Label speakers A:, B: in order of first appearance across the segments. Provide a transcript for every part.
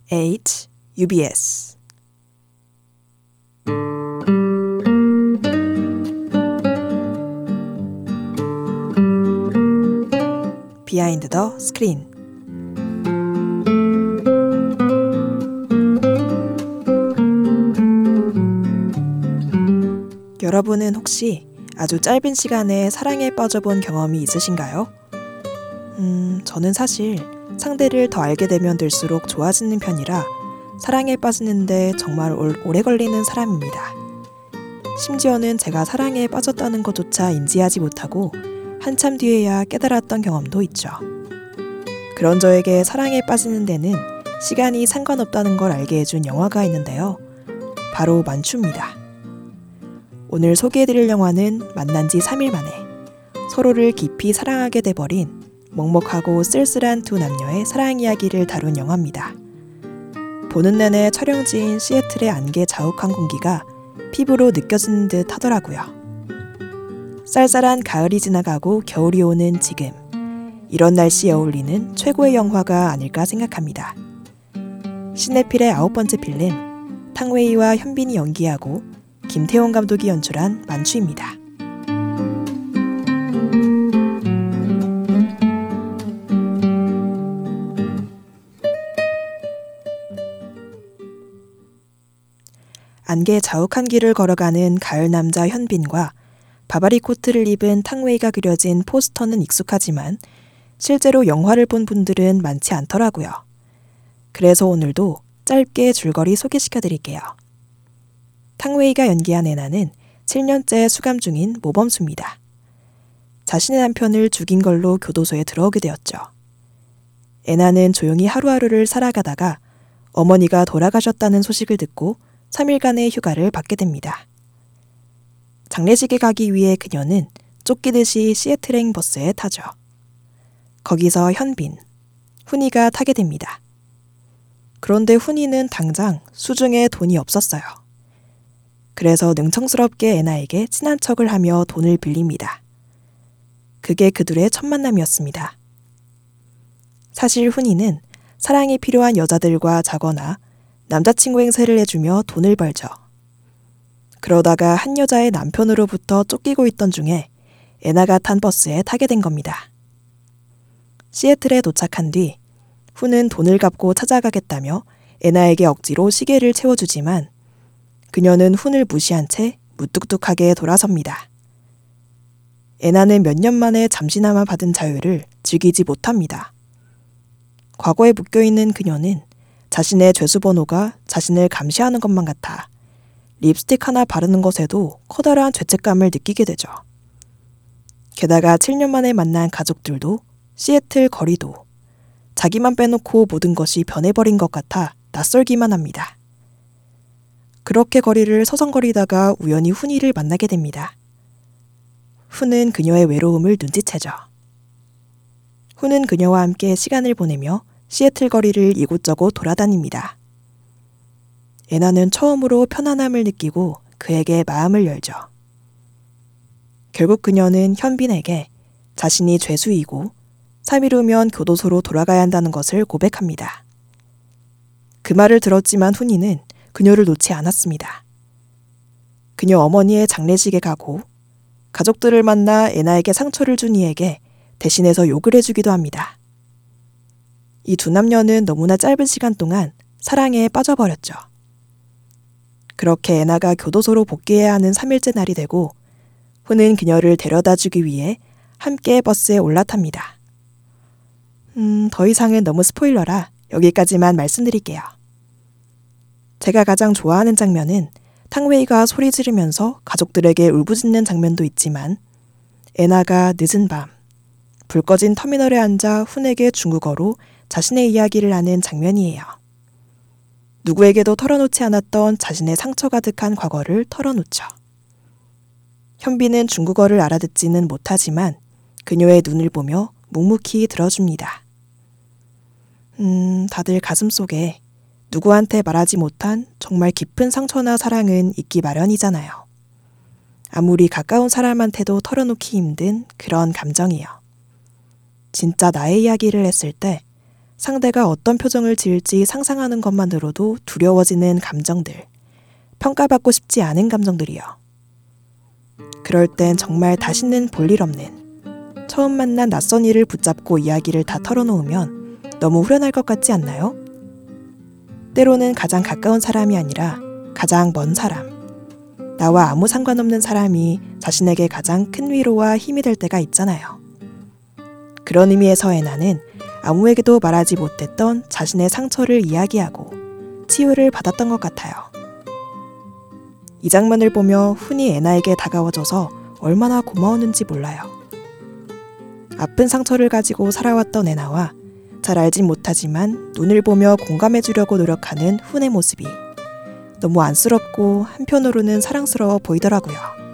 A: H UBS 비하인드 더 스크린. 여러분은 혹시 아주 짧은 시간에 사랑에 빠져본 경험이 있으신가요? 저는 사실 상대를 더 알게 되면 될수록 좋아지는 편이라 사랑에 빠지는데 정말 오래 걸리는 사람입니다. 심지어는 제가 사랑에 빠졌다는 것조차 인지하지 못하고 한참 뒤에야 깨달았던 경험도 있죠. 그런 저에게 사랑에 빠지는 데는 시간이 상관없다는 걸 알게 해준 영화가 있는데요. 바로 만추입니다. 오늘 소개해드릴 영화는 만난 지 3일 만에 서로를 깊이 사랑하게 돼버린 먹먹하고 쓸쓸한 두 남녀의 사랑 이야기를 다룬 영화입니다. 보는 내내 촬영지인 시애틀의 안개 자욱한 공기가 피부로 느껴지는 듯 하더라고요. 쌀쌀한 가을이 지나가고 겨울이 오는 지금, 이런 날씨에 어울리는 최고의 영화가 아닐까 생각합니다. 시네필의 9번째 필름, 탕웨이와 현빈이 연기하고 김태원 감독이 연출한 만추입니다. 안개 자욱한 길을 걸어가는 가을 남자 현빈과 바바리 코트를 입은 탕웨이가 그려진 포스터는 익숙하지만 실제로 영화를 본 분들은 많지 않더라고요. 그래서 오늘도 짧게 줄거리 소개시켜드릴게요. 탕웨이가 연기한 애나는 7년째 수감 중인 모범수입니다. 자신의 남편을 죽인 걸로 교도소에 들어오게 되었죠. 애나는 조용히 하루하루를 살아가다가 어머니가 돌아가셨다는 소식을 듣고 3일간의 휴가를 받게 됩니다. 장례식에 가기 위해 그녀는 쫓기듯이 시애틀행 버스에 타죠. 거기서 현빈, 훈이가 타게 됩니다. 그런데 훈이는 당장 수중에 돈이 없었어요. 그래서 능청스럽게 애나에게 친한 척을 하며 돈을 빌립니다. 그게 그들의 첫 만남이었습니다. 사실 훈이는 사랑이 필요한 여자들과 자거나 남자친구 행세를 해주며 돈을 벌죠. 그러다가 한 여자의 남편으로부터 쫓기고 있던 중에 애나가 탄 버스에 타게 된 겁니다. 시애틀에 도착한 뒤 훈은 돈을 갚고 찾아가겠다며 애나에게 억지로 시계를 채워주지만 그녀는 훈을 무시한 채 무뚝뚝하게 돌아섭니다. 애나는 몇 년 만에 잠시나마 받은 자유를 즐기지 못합니다. 과거에 묶여있는 그녀는 자신의 죄수번호가 자신을 감시하는 것만 같아 립스틱 하나 바르는 것에도 커다란 죄책감을 느끼게 되죠. 게다가 7년 만에 만난 가족들도 시애틀 거리도 자기만 빼놓고 모든 것이 변해버린 것 같아 낯설기만 합니다. 그렇게 거리를 서성거리다가 우연히 훈이를 만나게 됩니다. 훈은 그녀의 외로움을 눈치채죠. 훈은 그녀와 함께 시간을 보내며 시애틀 거리를 이곳저곳 돌아다닙니다. 애나는 처음으로 편안함을 느끼고 그에게 마음을 열죠. 결국 그녀는 현빈에게 자신이 죄수이고 3일 후면 교도소로 돌아가야 한다는 것을 고백합니다. 그 말을 들었지만 훈이는 그녀를 놓지 않았습니다. 그녀 어머니의 장례식에 가고 가족들을 만나 애나에게 상처를 준 이에게 대신해서 욕을 해주기도 합니다. 이 두 남녀는 너무나 짧은 시간 동안 사랑에 빠져버렸죠. 그렇게 애나가 교도소로 복귀해야 하는 3일째 날이 되고 훈은 그녀를 데려다주기 위해 함께 버스에 올라탑니다. 더 이상은 너무 스포일러라 여기까지만 말씀드릴게요. 제가 가장 좋아하는 장면은 탕웨이가 소리 지르면서 가족들에게 울부짖는 장면도 있지만 애나가 늦은 밤 불 꺼진 터미널에 앉아 훈에게 중국어로 자신의 이야기를 하는 장면이에요. 누구에게도 털어놓지 않았던 자신의 상처 가득한 과거를 털어놓죠. 현빈은 중국어를 알아듣지는 못하지만 그녀의 눈을 보며 묵묵히 들어줍니다. 다들 가슴속에 누구한테 말하지 못한 정말 깊은 상처나 사랑은 있기 마련이잖아요. 아무리 가까운 사람한테도 털어놓기 힘든 그런 감정이요. 진짜 나의 이야기를 했을 때 상대가 어떤 표정을 지을지 상상하는 것만으로도 두려워지는 감정들, 평가받고 싶지 않은 감정들이요. 그럴 땐 정말 다시는 볼 일 없는, 처음 만난 낯선 이를 붙잡고 이야기를 다 털어놓으면 너무 후련할 것 같지 않나요? 때로는 가장 가까운 사람이 아니라 가장 먼 사람, 나와 아무 상관없는 사람이 자신에게 가장 큰 위로와 힘이 될 때가 있잖아요. 그런 의미에서 애나는 아무에게도 말하지 못했던 자신의 상처를 이야기하고 치유를 받았던 것 같아요. 이 장면을 보며 훈이 애나에게 다가와줘서 얼마나 고마웠는지 몰라요. 아픈 상처를 가지고 살아왔던 애나와 잘 알진 못하지만 눈을 보며 공감해주려고 노력하는 훈의 모습이 너무 안쓰럽고 한편으로는 사랑스러워 보이더라고요.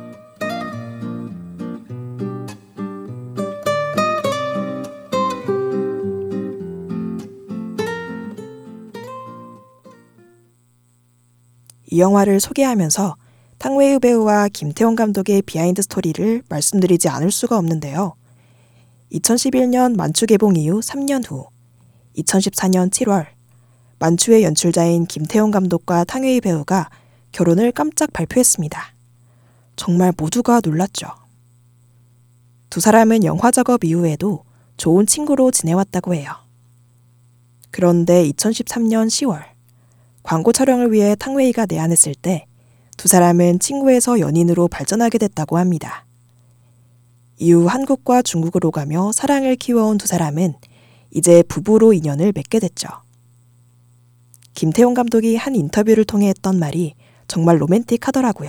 A: 이 영화를 소개하면서 탕웨이 배우와 김태원 감독의 비하인드 스토리를 말씀드리지 않을 수가 없는데요. 2011년 만추 개봉 이후 3년 후 2014년 7월 만추의 연출자인 김태원 감독과 탕웨이 배우가 결혼을 깜짝 발표했습니다. 정말 모두가 놀랐죠. 두 사람은 영화 작업 이후에도 좋은 친구로 지내왔다고 해요. 그런데 2013년 10월 광고 촬영을 위해 탕웨이가 내한했을 때 두 사람은 친구에서 연인으로 발전하게 됐다고 합니다. 이후 한국과 중국으로 가며 사랑을 키워온 두 사람은 이제 부부로 인연을 맺게 됐죠. 김태원 감독이 한 인터뷰를 통해 했던 말이 정말 로맨틱하더라고요.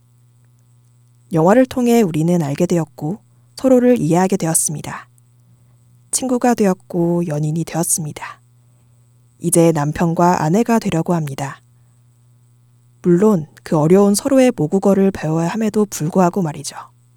A: 영화를 통해 우리는 알게 되었고 서로를 이해하게 되었습니다. 친구가 되었고 연인이 되었습니다. 이제 남편과 아내가 되려고 합니다. 물론 그 어려운 서로의 모국어를 배워야 함에도 불구하고 말이죠.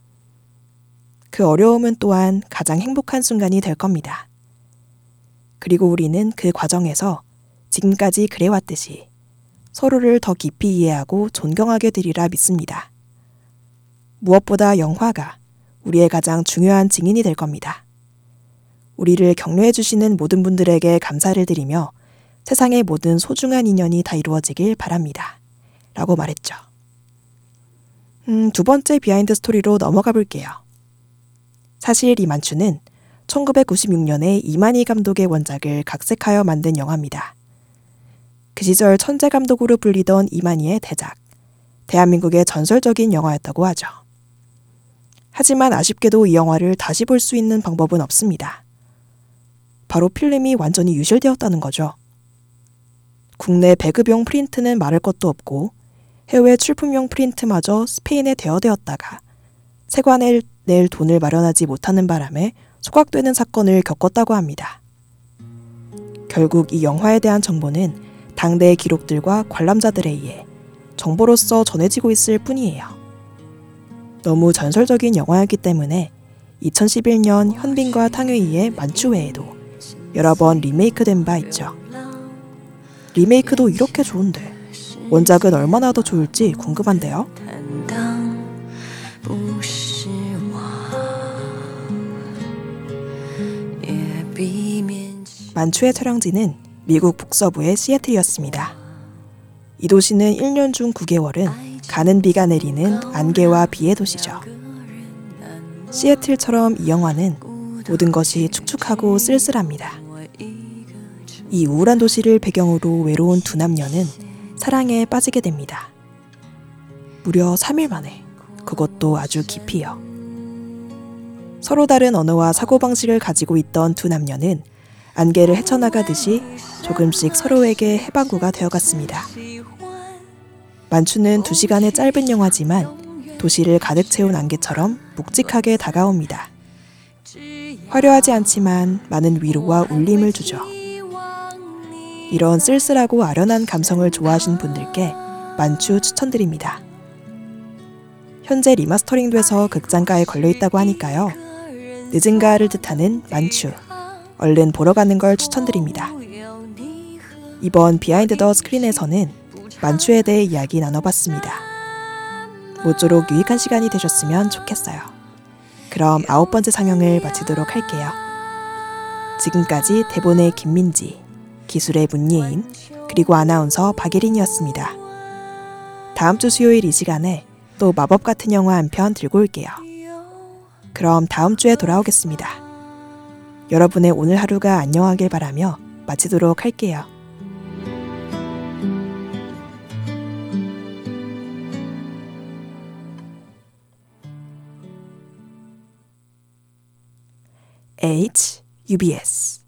A: 그 어려움은 또한 가장 행복한 순간이 될 겁니다. 그리고 우리는 그 과정에서 지금까지 그래왔듯이 서로를 더 깊이 이해하고 존경하게 되리라 믿습니다. 무엇보다 영화가 우리의 가장 중요한 증인이 될 겁니다. 우리를 격려해 주시는 모든 분들에게 감사를 드리며 세상의 모든 소중한 인연이 다 이루어지길 바랍니다. 라고 말했죠. 두 번째 비하인드 스토리로 넘어가 볼게요. 사실 이 만추는 1996년에 이만희 감독의 원작을 각색하여 만든 영화입니다. 그 시절 천재 감독으로 불리던 이만희의 대작, 대한민국의 전설적인 영화였다고 하죠. 하지만 아쉽게도 이 영화를 다시 볼 수 있는 방법은 없습니다. 바로 필름이 완전히 유실되었다는 거죠. 국내 배급용 프린트는 말할 것도 없고 해외 출품용 프린트마저 스페인에 대여되었다가 세관에 낼 돈을 마련하지 못하는 바람에 소각되는 사건을 겪었다고 합니다. 결국 이 영화에 대한 정보는 당대의 기록들과 관람자들에 의해 정보로서 전해지고 있을 뿐이에요. 너무 전설적인 영화였기 때문에 2011년 현빈과 탕웨이의 만추 외에도 여러 번 리메이크된 바 있죠. 리메이크도 이렇게 좋은데 원작은 얼마나 더 좋을지 궁금한데요. 만추의 촬영지는 미국 북서부의 시애틀이었습니다. 이 도시는 1년 중 9개월은 가는 비가 내리는 안개와 비의 도시죠. 시애틀처럼 이 영화는 모든 것이 축축하고 쓸쓸합니다. 이 우울한 도시를 배경으로 외로운 두 남녀는 사랑에 빠지게 됩니다. 무려 3일 만에, 그것도 아주 깊이요. 서로 다른 언어와 사고방식을 가지고 있던 두 남녀는 안개를 헤쳐나가듯이 조금씩 서로에게 해방구가 되어갔습니다. 만추는 2시간의 짧은 영화지만 도시를 가득 채운 안개처럼 묵직하게 다가옵니다. 화려하지 않지만 많은 위로와 울림을 주죠. 이런 쓸쓸하고 아련한 감성을 좋아하시는 분들께 만추 추천드립니다. 현재 리마스터링돼서 극장가에 걸려있다고 하니까요. 늦은 가을을 뜻하는 만추, 얼른 보러 가는 걸 추천드립니다. 이번 비하인드 더 스크린에서는 만추에 대해 이야기 나눠봤습니다. 모쪼록 유익한 시간이 되셨으면 좋겠어요. 그럼 9번째 상영을 마치도록 할게요. 지금까지 대본의 김민지, 기술의 문예인, 그리고 아나운서 박예린이었습니다. 다음 주 수요일 이 시간에 또 마법 같은 영화 한 편 들고 올게요. 그럼 다음 주에 돌아오겠습니다. 여러분의 오늘 하루가 안녕하길 바라며 마치도록 할게요. UBS